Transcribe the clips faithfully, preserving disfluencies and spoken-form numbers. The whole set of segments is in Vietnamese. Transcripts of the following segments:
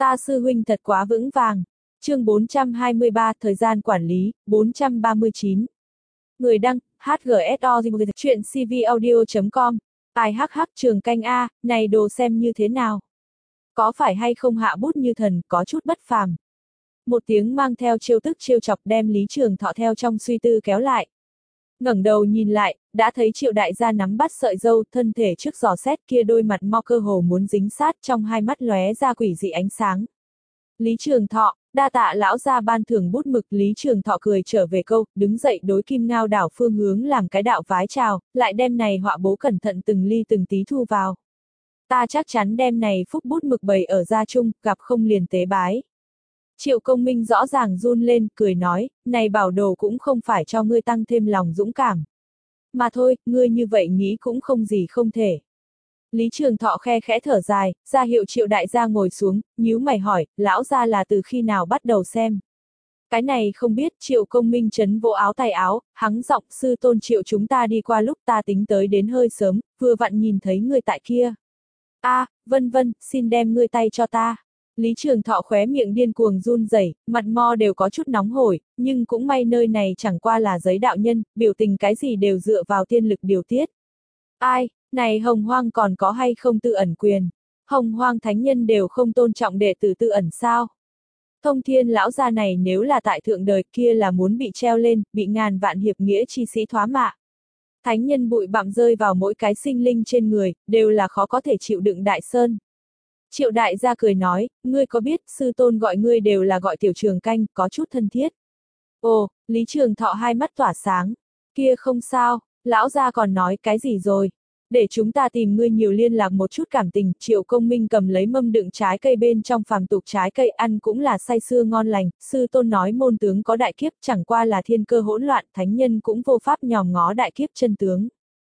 Ta sư huynh thật quá vững vàng. Chương bốn trăm hai mươi ba, thời gian quản lý, bốn trăm ba mươi chín. Người đăng, hát giê ét o chuyện c v audio chấm com. Ai hắc hắc Trường Canh A, này đồ xem như thế nào? Có phải hay không hạ bút như thần, có chút bất phàm. Một tiếng mang theo trêu tức trêu chọc đem Lý Trường Thọ theo trong suy tư kéo lại. Ngẩng đầu nhìn lại, đã thấy Triệu đại gia nắm bắt sợi dâu, thân thể trước giò xét kia đôi mặt mo cơ hồ muốn dính sát, trong hai mắt lóe ra quỷ dị ánh sáng. Lý Trường Thọ, đa tạ lão gia ban thưởng bút mực. Lý Trường Thọ cười trở về câu, đứng dậy đối Kim Ngao đảo phương hướng làm cái đạo vái chào, lại đem này họa bố cẩn thận từng ly từng tí thu vào. Ta chắc chắn đem này phúc bút mực bày ở gia chung, gặp không liền tế bái. Triệu Công Minh rõ ràng run lên, cười nói, này bảo đồ cũng không phải cho ngươi tăng thêm lòng dũng cảm. Mà thôi, ngươi như vậy nghĩ cũng không gì không thể. Lý Trường Thọ khe khẽ thở dài, ra hiệu Triệu đại gia ngồi xuống, nhíu mày hỏi, lão gia là từ khi nào bắt đầu xem. Cái này không biết. Triệu Công Minh chấn vỗ áo tay áo, hắng giọng, sư tôn Triệu chúng ta đi qua lúc ta tính tới đến hơi sớm, vừa vặn nhìn thấy ngươi tại kia. A, à, vân vân, xin đem ngươi tay cho ta. Lý Trường Thọ khóe miệng điên cuồng run rẩy, mặt mo đều có chút nóng hổi, nhưng cũng may nơi này chẳng qua là giới đạo nhân, biểu tình cái gì đều dựa vào tiên lực điều tiết. Ai, này Hồng Hoang còn có hay không tự ẩn quyền? Hồng Hoang thánh nhân đều không tôn trọng đệ tử tự ẩn sao? Thông Thiên lão gia này nếu là tại thượng đời kia là muốn bị treo lên, bị ngàn vạn hiệp nghĩa chi sĩ thoá mạ. Thánh nhân bụi bặm rơi vào mỗi cái sinh linh trên người, đều là khó có thể chịu đựng đại sơn. Triệu đại gia cười nói, ngươi có biết sư tôn gọi ngươi đều là gọi tiểu Trường Canh, có chút thân thiết. Ồ, Lý Trường Thọ hai mắt tỏa sáng. Kia không sao, lão gia còn nói cái gì rồi? Để chúng ta tìm ngươi nhiều liên lạc một chút cảm tình. Triệu Công Minh cầm lấy mâm đựng trái cây bên trong phàm tục trái cây ăn cũng là say sưa ngon lành. Sư tôn nói môn tướng có đại kiếp, chẳng qua là thiên cơ hỗn loạn, thánh nhân cũng vô pháp nhòm ngó đại kiếp chân tướng.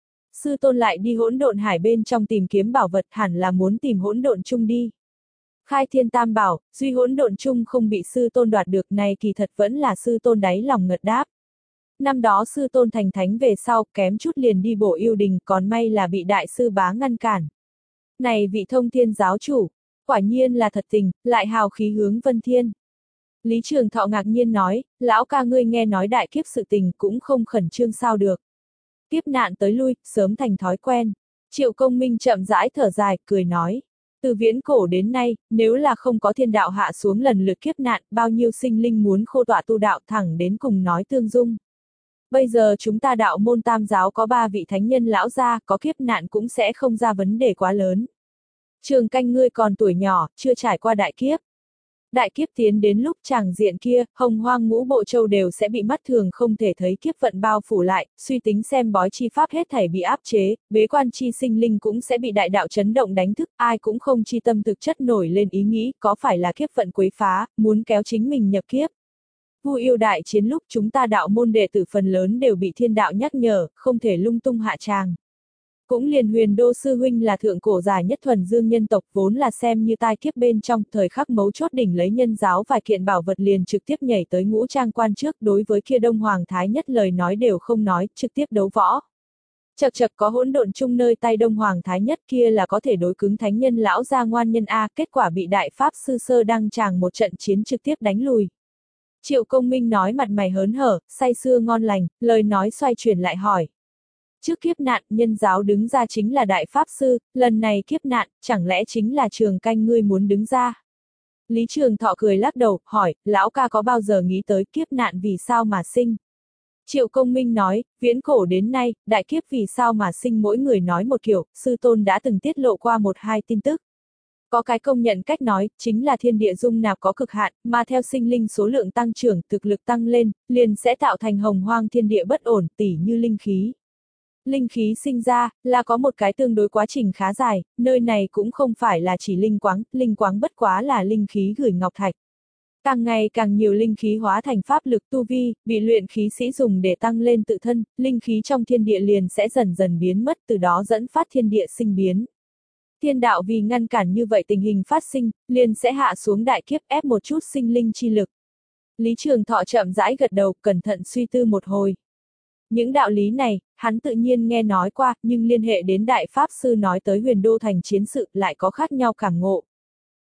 Sư tôn lại đi hỗn độn hải bên trong tìm kiếm bảo vật, hẳn là muốn tìm hỗn độn chung đi. Khai thiên tam bảo, duy hỗn độn chung không bị sư tôn đoạt được, này kỳ thật vẫn là sư tôn đáy lòng ngật đáp. Năm đó sư tôn thành thánh về sau, kém chút liền đi bổ yêu đình, còn may là bị đại sư bá ngăn cản. Này vị Thông Thiên giáo chủ, quả nhiên là thật tình, lại hào khí hướng vân thiên. Lý Trường Thọ ngạc nhiên nói, lão ca ngươi nghe nói đại kiếp sự tình cũng không khẩn trương sao được. Kiếp nạn tới lui, sớm thành thói quen. Triệu Công Minh chậm rãi thở dài, cười nói. Từ viễn cổ đến nay, nếu là không có thiên đạo hạ xuống lần lượt kiếp nạn, bao nhiêu sinh linh muốn khô tọa tu đạo thẳng đến cùng nói tương dung. Bây giờ chúng ta đạo môn tam giáo có ba vị thánh nhân lão gia, có kiếp nạn cũng sẽ không ra vấn đề quá lớn. Trường Canh ngươi còn tuổi nhỏ, chưa trải qua đại kiếp. Đại kiếp tiến đến lúc tràng diện kia, Hồng Hoang ngũ bộ châu đều sẽ bị mắt thường không thể thấy kiếp vận bao phủ lại, suy tính xem bói chi pháp hết thảy bị áp chế, bế quan chi sinh linh cũng sẽ bị đại đạo chấn động đánh thức, ai cũng không chi tâm thực chất nổi lên ý nghĩ, có phải là kiếp vận quấy phá, muốn kéo chính mình nhập kiếp. Vu yêu đại chiến lúc chúng ta đạo môn đệ tử phần lớn đều bị thiên đạo nhắc nhở, không thể lung tung hạ tràng. Cũng liền Huyền Đô sư huynh là thượng cổ dài nhất thuần dương nhân tộc, vốn là xem như tai kiếp bên trong, thời khắc mấu chốt đỉnh lấy nhân giáo vài kiện bảo vật liền trực tiếp nhảy tới ngũ trang quan trước, đối với kia Đông Hoàng Thái Nhất lời nói đều không nói, trực tiếp đấu võ. Chật chật có hỗn độn chung nơi tay Đông Hoàng Thái Nhất kia là có thể đối cứng thánh nhân lão gia ngoan nhân A, kết quả bị đại pháp sư sơ đăng tràng một trận chiến trực tiếp đánh lùi. Triệu Công Minh nói mặt mày hớn hở, say sưa ngon lành, lời nói xoay chuyển lại hỏi. Trước kiếp nạn, nhân giáo đứng ra chính là đại pháp sư, lần này kiếp nạn, chẳng lẽ chính là Trường Canh ngươi muốn đứng ra? Lý Trường Thọ cười lắc đầu, hỏi, lão ca có bao giờ nghĩ tới kiếp nạn vì sao mà sinh? Triệu Công Minh nói, viễn cổ đến nay, đại kiếp vì sao mà sinh mỗi người nói một kiểu, sư tôn đã từng tiết lộ qua một hai tin tức. Có cái công nhận cách nói, chính là thiên địa dung nạp có cực hạn, mà theo sinh linh số lượng tăng trưởng, thực lực tăng lên, liền sẽ tạo thành hồng hoang thiên địa bất ổn, tỉ như linh khí. Linh khí sinh ra, là có một cái tương đối quá trình khá dài, nơi này cũng không phải là chỉ linh quáng, linh quáng bất quá là linh khí gửi ngọc thạch. Càng ngày càng nhiều linh khí hóa thành pháp lực tu vi, bị luyện khí sĩ dùng để tăng lên tự thân, linh khí trong thiên địa liền sẽ dần dần biến mất, từ đó dẫn phát thiên địa sinh biến. Thiên đạo vì ngăn cản như vậy tình hình phát sinh, liền sẽ hạ xuống đại kiếp ép một chút sinh linh chi lực. Lý Trường Thọ chậm rãi gật đầu, cẩn thận suy tư một hồi. Những đạo lý này, hắn tự nhiên nghe nói qua, nhưng liên hệ đến đại pháp sư nói tới Huyền Đô thành chiến sự lại có khác nhau cảm ngộ.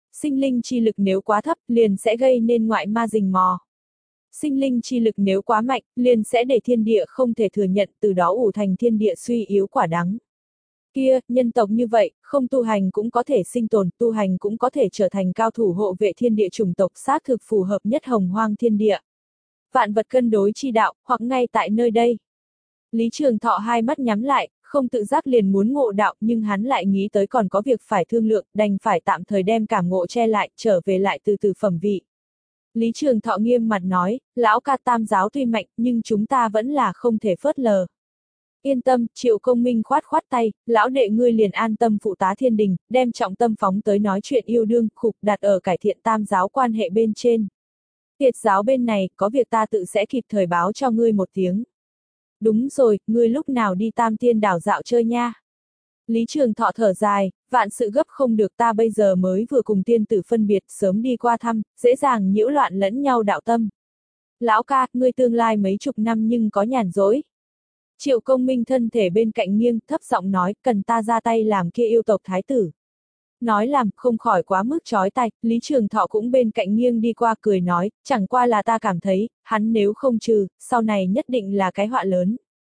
Sinh linh chi lực nếu quá thấp, liền sẽ gây nên ngoại ma rình mò. Sinh linh chi lực nếu quá mạnh, liền sẽ để thiên địa không thể thừa nhận, từ đó ủ thành thiên địa suy yếu quả đắng. Kia, nhân tộc như vậy, không tu hành cũng có thể sinh tồn, tu hành cũng có thể trở thành cao thủ hộ vệ thiên địa chủng tộc xác thực phù hợp nhất hồng hoang thiên địa. Vạn vật cân đối chi đạo, hoặc ngay tại nơi đây. Lý Trường Thọ hai mắt nhắm lại, không tự giác liền muốn ngộ đạo, nhưng hắn lại nghĩ tới còn có việc phải thương lượng, đành phải tạm thời đem cảm ngộ che lại, trở về lại từ từ phẩm vị. Lý Trường Thọ nghiêm mặt nói, lão ca tam giáo tuy mạnh, nhưng chúng ta vẫn là không thể phớt lờ. Yên tâm, Triệu Công Minh khoát khoát tay, lão đệ ngươi liền an tâm phụ tá thiên đình, đem trọng tâm phóng tới nói chuyện yêu đương, khục đặt ở cải thiện tam giáo quan hệ bên trên. Tiệt giáo bên này, có việc ta tự sẽ kịp thời báo cho ngươi một tiếng. Đúng rồi, ngươi lúc nào đi Tam Tiên đảo dạo chơi nha. Lý Trường Thọ thở dài, vạn sự gấp không được, ta bây giờ mới vừa cùng tiên tử phân biệt, sớm đi qua thăm, dễ dàng nhiễu loạn lẫn nhau đạo tâm. Lão ca, ngươi tương lai mấy chục năm nhưng có nhàn rỗi. Triệu Công Minh thân thể bên cạnh nghiêng, thấp giọng nói, cần ta ra tay làm kia yêu tộc thái tử. Nói làm, không khỏi quá mức chói tai, Lý Trường Thọ cũng bên cạnh nghiêng đi qua cười nói, chẳng qua là ta cảm thấy, hắn nếu không trừ, sau này nhất định là cái họa lớn.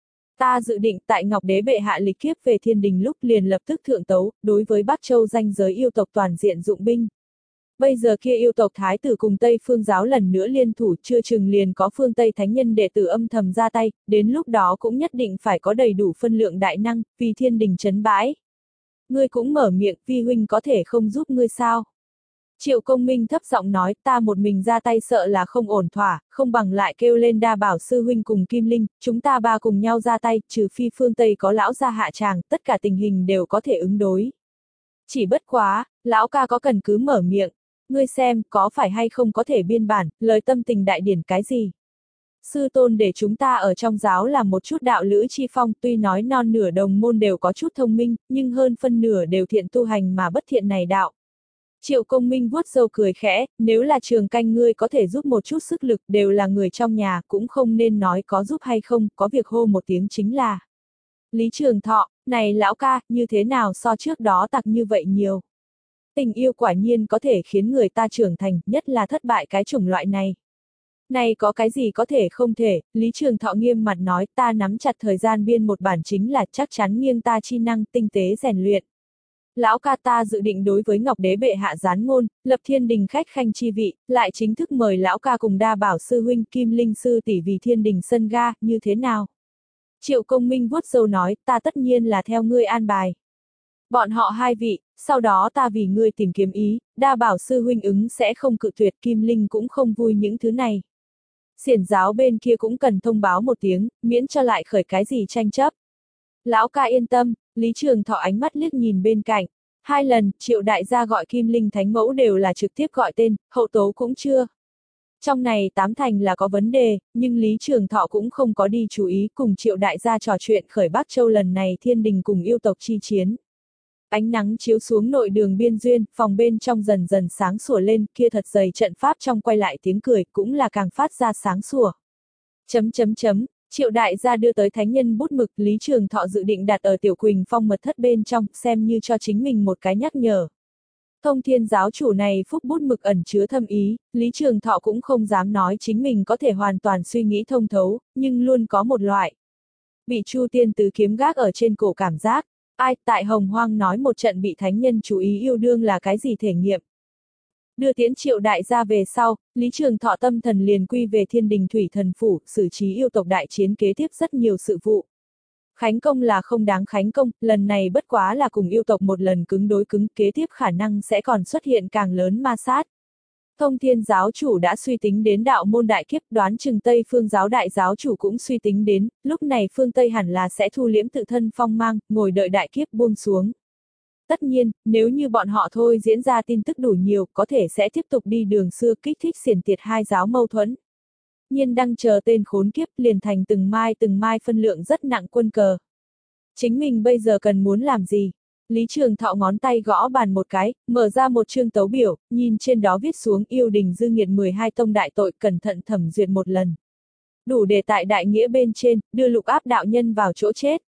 Ta dự định tại Ngọc Đế bệ hạ lịch kiếp về thiên đình lúc liền lập tức thượng tấu, đối với Bắc Châu danh giới yêu tộc toàn diện dụng binh. Bây giờ kia yêu tộc thái tử cùng Tây Phương giáo lần nữa liên thủ, chưa chừng liền có phương Tây thánh nhân đệ tử âm thầm ra tay, đến lúc đó cũng nhất định phải có đầy đủ phân lượng đại năng, vì thiên đình trấn bãi. Ngươi cũng mở miệng, vi huynh có thể không giúp ngươi sao? Triệu Công Minh thấp giọng nói, ta một mình ra tay sợ là không ổn thỏa, không bằng lại kêu lên Đa Bảo sư huynh cùng Kim Linh, chúng ta ba cùng nhau ra tay, trừ phi phương Tây có lão gia hạ tràng, tất cả tình hình đều có thể ứng đối. Chỉ bất quá, lão ca có cần cứ mở miệng, ngươi xem, có phải hay không có thể biên bản, lời tâm tình đại điển cái gì? Sư tôn để chúng ta ở trong giáo làm một chút đạo lữ chi phong, tuy nói non nửa đồng môn đều có chút thông minh, nhưng hơn phân nửa đều thiện tu hành mà bất thiện này đạo. Triệu Công Minh vuốt râu cười khẽ, nếu là Trường Canh ngươi có thể giúp một chút sức lực, đều là người trong nhà, cũng không nên nói có giúp hay không, có việc hô một tiếng chính là. Lý Trường Thọ, này lão ca, như thế nào so trước đó tặc như vậy nhiều. Tình yêu quả nhiên có thể khiến người ta trưởng thành, nhất là thất bại cái chủng loại này. Này có cái gì có thể không thể, Lý Trường Thọ nghiêm mặt nói, ta nắm chặt thời gian biên một bản chính là chắc chắn nghiêng ta chi năng tinh tế rèn luyện. Lão ca ta dự định đối với Ngọc Đế bệ hạ gián ngôn, lập thiên đình khách khanh chi vị, lại chính thức mời lão ca cùng Đa Bảo sư huynh Kim Linh sư tỷ vì thiên đình sân ga, như thế nào? Triệu Công Minh vuốt râu nói, ta tất nhiên là theo ngươi an bài. Bọn họ hai vị, sau đó ta vì ngươi tìm kiếm ý, Đa Bảo sư huynh ứng sẽ không cự tuyệt, Kim Linh cũng không vui những thứ này. Xiển giáo bên kia cũng cần thông báo một tiếng, miễn cho lại khởi cái gì tranh chấp. Lão ca yên tâm, Lý Trường Thọ ánh mắt liếc nhìn bên cạnh. Hai lần, Triệu đại gia gọi Kim Linh thánh mẫu đều là trực tiếp gọi tên, hậu tố cũng chưa. Trong này tám thành là có vấn đề, nhưng Lý Trường Thọ cũng không có đi chú ý, cùng Triệu đại gia trò chuyện khởi Bắc Châu lần này thiên đình cùng yêu tộc chi chiến. Ánh nắng chiếu xuống nội đường biên duyên, phòng bên trong dần dần sáng sủa lên, kia thật dày trận pháp trong quay lại tiếng cười, cũng là càng phát ra sáng sủa. Chấm chấm chấm, Triệu đại gia đưa tới thánh nhân bút mực, Lý Trường Thọ dự định đặt ở Tiểu Quỳnh Phong mật thất bên trong, xem như cho chính mình một cái nhắc nhở. Thông Thiên giáo chủ này phúc bút mực ẩn chứa thâm ý, Lý Trường Thọ cũng không dám nói chính mình có thể hoàn toàn suy nghĩ thông thấu, nhưng luôn có một loại bị Chu Tiên tứ kiếm gác ở trên cổ cảm giác. Ai, tại Hồng Hoang nói một trận bị thánh nhân chú ý yêu đương là cái gì thể nghiệm. Đưa tiễn Triệu đại gia về sau, Lý Trường Thọ tâm thần liền quy về thiên đình thủy thần phủ, xử trí yêu tộc đại chiến kế tiếp rất nhiều sự vụ. Khánh công là không đáng khánh công, lần này bất quá là cùng yêu tộc một lần cứng đối cứng, kế tiếp khả năng sẽ còn xuất hiện càng lớn ma sát. Thông Thiên giáo chủ đã suy tính đến đạo môn đại kiếp, đoán chừng Tây Phương giáo đại giáo chủ cũng suy tính đến, lúc này phương Tây hẳn là sẽ thu liễm tự thân phong mang, ngồi đợi đại kiếp buông xuống. Tất nhiên, nếu như bọn họ thôi diễn ra tin tức đủ nhiều, có thể sẽ tiếp tục đi đường xưa kích thích xiển tiệt hai giáo mâu thuẫn. Nhiên đang chờ tên khốn kiếp liền thành từng mai từng mai phân lượng rất nặng quân cờ. Chính mình bây giờ cần muốn làm gì? Lý Trường Thọ ngón tay gõ bàn một cái, mở ra một chương tấu biểu, nhìn trên đó viết xuống yêu đình dư nghiệt mười hai tông đại tội, cẩn thận thẩm duyệt một lần. Đủ để tại đại nghĩa bên trên, đưa lục áp đạo nhân vào chỗ chết.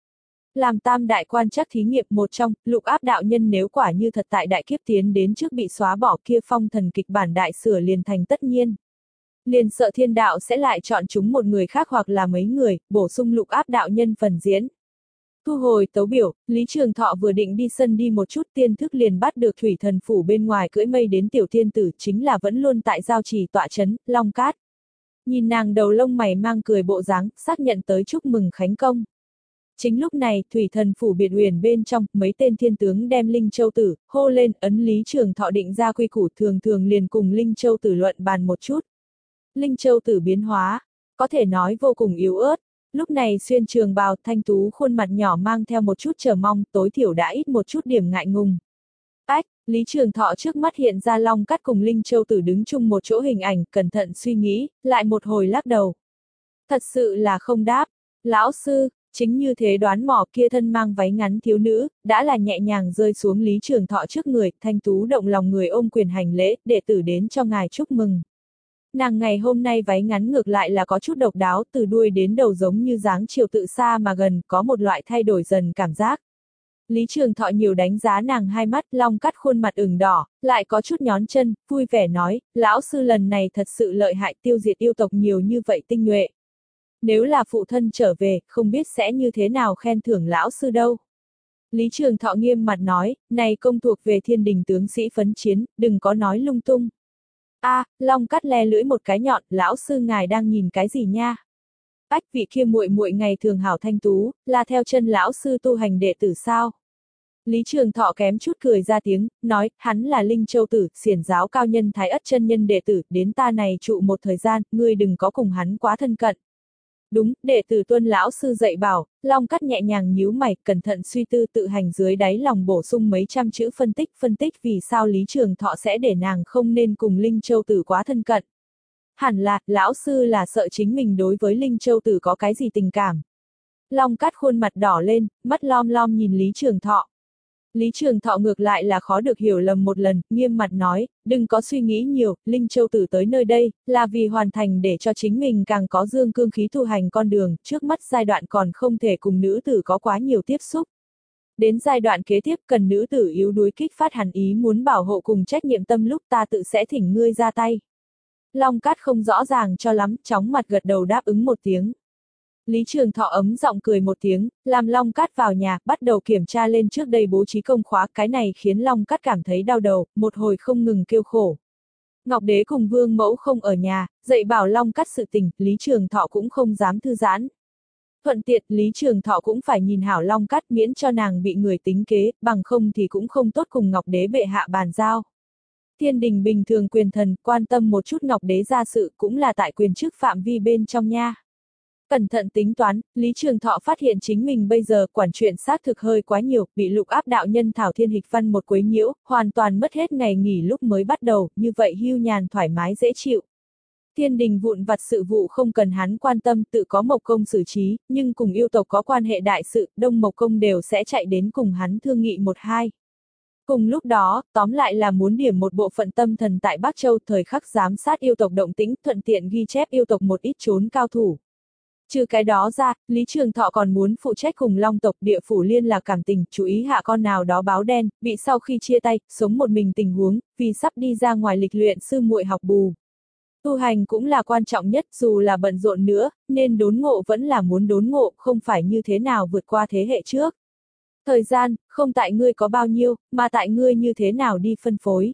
Làm tam đại quan trắc thí nghiệm một trong, lục áp đạo nhân nếu quả như thật tại đại kiếp tiến đến trước bị xóa bỏ kia phong thần kịch bản đại sửa liền thành tất nhiên. Liền sợ thiên đạo sẽ lại chọn chúng một người khác hoặc là mấy người, bổ sung lục áp đạo nhân phần diễn. Thu hồi tấu biểu, Lý Trường Thọ vừa định đi sân đi một chút tiên thức liền bắt được thủy thần phủ bên ngoài cưỡi mây đến tiểu thiên tử chính là vẫn luôn tại giao trì tọa chấn, Long Cát. Nhìn nàng đầu lông mày mang cười bộ dáng, xác nhận tới chúc mừng khánh công. Chính lúc này, thủy thần phủ biệt huyền bên trong, mấy tên thiên tướng đem Linh Châu Tử, hô lên, ấn Lý Trường Thọ định ra quy củ thường thường liền cùng Linh Châu Tử luận bàn một chút. Linh Châu Tử biến hóa, có thể nói vô cùng yếu ớt. Lúc này xuyên trường bào thanh tú khuôn mặt nhỏ mang theo một chút chờ mong, tối thiểu đã ít một chút điểm ngại ngùng. Ách, Lý Trường Thọ trước mắt hiện ra Long Cát cùng Linh Châu Tử đứng chung một chỗ hình ảnh, cẩn thận suy nghĩ, lại một hồi lắc đầu. Thật sự là không đáp. Lão sư, chính như thế đoán mò kia thân mang váy ngắn thiếu nữ, đã là nhẹ nhàng rơi xuống Lý Trường Thọ trước người, thanh tú động lòng người ôm quyền hành lễ, đệ tử đến cho ngài chúc mừng. Nàng ngày hôm nay váy ngắn ngược lại là có chút độc đáo, từ đuôi đến đầu giống như dáng chiều tự xa mà gần, có một loại thay đổi dần cảm giác. Lý Trường Thọ nhiều đánh giá nàng hai mắt, Long Cát khuôn mặt ửng đỏ, lại có chút nhón chân, vui vẻ nói, lão sư lần này thật sự lợi hại, tiêu diệt yêu tộc nhiều như vậy tinh nhuệ. Nếu là phụ thân trở về, không biết sẽ như thế nào khen thưởng lão sư đâu. Lý Trường Thọ nghiêm mặt nói, này công thuộc về thiên đình tướng sĩ phấn chiến, đừng có nói lung tung. A, à, Long Cát le lưỡi một cái nhọn, lão sư ngài đang nhìn cái gì nha? Ách, vị kia muội muội ngày thường hảo thanh tú, là theo chân lão sư tu hành đệ tử sao? Lý Trường Thọ kém chút cười ra tiếng, nói, hắn là Linh Châu Tử, xiển giáo cao nhân Thái Ất chân nhân đệ tử, đến ta này trụ một thời gian, ngươi đừng có cùng hắn quá thân cận. Đúng, đệ tử tuân lão sư dạy bảo, Long Cát nhẹ nhàng nhíu mày, cẩn thận suy tư tự hành dưới đáy lòng bổ sung mấy trăm chữ phân tích, phân tích vì sao Lý Trường Thọ sẽ để nàng không nên cùng Linh Châu Tử quá thân cận. Hẳn là, lão sư là sợ chính mình đối với Linh Châu Tử có cái gì tình cảm. Long Cát khuôn mặt đỏ lên, mắt lom lom nhìn Lý Trường Thọ. Lý Trường Thọ ngược lại là khó được hiểu lầm một lần, nghiêm mặt nói, đừng có suy nghĩ nhiều, Linh Châu Tử tới nơi đây, là vì hoàn thành để cho chính mình càng có dương cương khí tu hành con đường, trước mắt giai đoạn còn không thể cùng nữ tử có quá nhiều tiếp xúc. Đến giai đoạn kế tiếp cần nữ tử yếu đuối kích phát hẳn ý muốn bảo hộ cùng trách nhiệm tâm lúc ta tự sẽ thỉnh ngươi ra tay. Long Cát không rõ ràng cho lắm, chóng mặt gật đầu đáp ứng một tiếng. Lý Trường Thọ ấm giọng cười một tiếng, làm Long Cát vào nhà, bắt đầu kiểm tra lên trước đây bố trí công khóa, cái này khiến Long Cát cảm thấy đau đầu, một hồi không ngừng kêu khổ. Ngọc Đế cùng Vương Mẫu không ở nhà, dạy bảo Long Cát sự tình, Lý Trường Thọ cũng không dám thư giãn. Thuận tiện, Lý Trường Thọ cũng phải nhìn hảo Long Cát miễn cho nàng bị người tính kế, bằng không thì cũng không tốt cùng Ngọc Đế bệ hạ bàn giao. Thiên đình bình thường quyền thần, quan tâm một chút Ngọc Đế gia sự cũng là tại quyền chức phạm vi bên trong nha. Cẩn thận tính toán, Lý Trường Thọ phát hiện chính mình bây giờ quản chuyện xác thực hơi quá nhiều, bị lục áp đạo nhân Thảo Thiên Hịch Văn một quấy nhiễu, hoàn toàn mất hết ngày nghỉ lúc mới bắt đầu, như vậy hưu nhàn thoải mái dễ chịu. Thiên đình vụn vặt sự vụ không cần hắn quan tâm, tự có Mộc Công xử trí, nhưng cùng yêu tộc có quan hệ đại sự, Đông Mộc Công đều sẽ chạy đến cùng hắn thương nghị một hai. Cùng lúc đó, tóm lại là muốn điểm một bộ phận tâm thần tại Bắc Châu thời khắc giám sát yêu tộc động tĩnh, thuận tiện ghi chép yêu tộc một ít trốn cao thủ. Trừ cái đó ra, Lý Trường Thọ còn muốn phụ trách cùng Long tộc địa phủ liên lạc cảm tình, chú ý hạ con nào đó báo đen, bị sau khi chia tay, sống một mình tình huống, vì sắp đi ra ngoài lịch luyện sư muội học bù. Tu hành cũng là quan trọng nhất, dù là bận rộn nữa, nên đốn ngộ vẫn là muốn đốn ngộ, không phải như thế nào vượt qua thế hệ trước. Thời gian, không tại ngươi có bao nhiêu, mà tại ngươi như thế nào đi phân phối.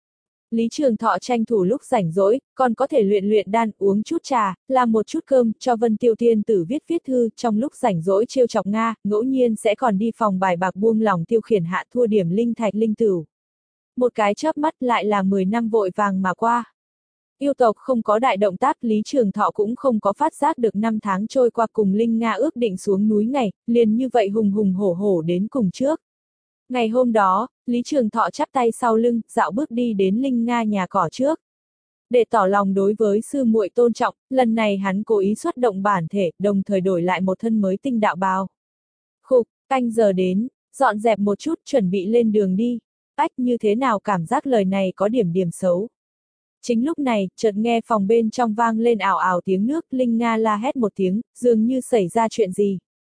Lý Trường Thọ tranh thủ lúc rảnh rỗi, còn có thể luyện luyện đan, uống chút trà, làm một chút cơm, cho Vân Tiêu Tiên Tử viết viết thư, trong lúc rảnh rỗi trêu chọc Nga, ngẫu nhiên sẽ còn đi phòng bài bạc buông lòng tiêu khiển hạ thua điểm linh thạch linh tửu. Một cái chớp mắt lại là mười năm vội vàng mà qua. Yêu tộc không có đại động tác, Lý Trường Thọ cũng không có phát giác được năm tháng trôi qua cùng Linh Nga ước định xuống núi ngày, liền như vậy hùng hùng hổ hổ đến cùng trước. Ngày hôm đó, Lý Trường Thọ chắp tay sau lưng, dạo bước đi đến Linh Nga nhà cỏ trước. Để tỏ lòng đối với sư muội tôn trọng, lần này hắn cố ý xuất động bản thể, đồng thời đổi lại một thân mới tinh đạo bào. Khục, canh giờ đến, dọn dẹp một chút, chuẩn bị lên đường đi. Ách, như thế nào cảm giác lời này có điểm điểm xấu. Chính lúc này, chợt nghe phòng bên trong vang lên ảo ảo tiếng nước, Linh Nga la hét một tiếng, dường như xảy ra chuyện gì.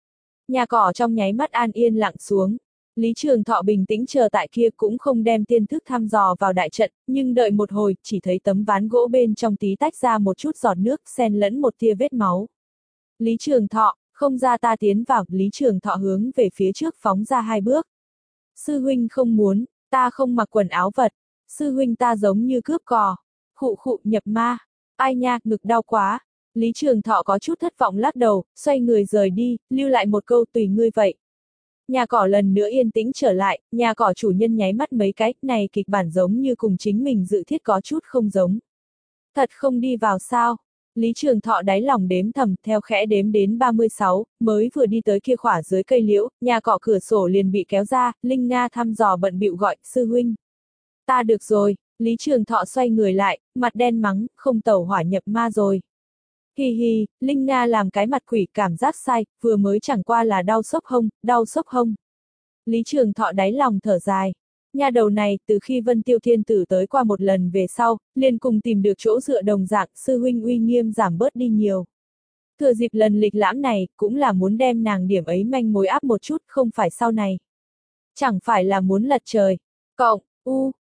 Nhà cỏ trong nháy mắt an yên lặng xuống. Lý Trường Thọ bình tĩnh chờ tại kia cũng không đem tiên thức thăm dò vào đại trận, nhưng đợi một hồi, chỉ thấy tấm ván gỗ bên trong tí tách ra một chút giọt nước, xen lẫn một tia vết máu. Lý Trường Thọ, không ra ta tiến vào, Lý Trường Thọ hướng về phía trước phóng ra hai bước. Sư huynh không muốn, ta không mặc quần áo vật. Sư huynh ta giống như cướp cò. Khụ khụ nhập ma. Ai nha, ngực đau quá. Lý Trường Thọ có chút thất vọng lắc đầu, xoay người rời đi, lưu lại một câu tùy ngươi vậy. Nhà cỏ lần nữa yên tĩnh trở lại, nhà cỏ chủ nhân nháy mắt mấy cái, này kịch bản giống như cùng chính mình dự thiết có chút không giống. Thật không đi vào sao? Lý Trường Thọ đáy lòng đếm thầm, theo khẽ đếm đến ba mươi sáu, mới vừa đi tới kia khỏa dưới cây liễu, nhà cỏ cửa sổ liền bị kéo ra, Linh Nga thăm dò bận bịu gọi, sư huynh. Ta được rồi, Lý Trường Thọ xoay người lại, mặt đen mắng, không tẩu hỏa nhập ma rồi. Hi hi, Linh Nga làm cái mặt quỷ cảm giác sai, vừa mới chẳng qua là đau sốc hông, đau sốc hông. Lý Trường Thọ đáy lòng thở dài. Nhà đầu này, từ khi Vân Tiêu Thiên Tử tới qua một lần về sau, liền cùng tìm được chỗ dựa đồng dạng, sư huynh uy nghiêm giảm bớt đi nhiều. Thừa dịp lần lịch lãm này, cũng là muốn đem nàng điểm ấy manh mối áp một chút, không phải sau này. Chẳng phải là muốn lật trời. Cộng, u,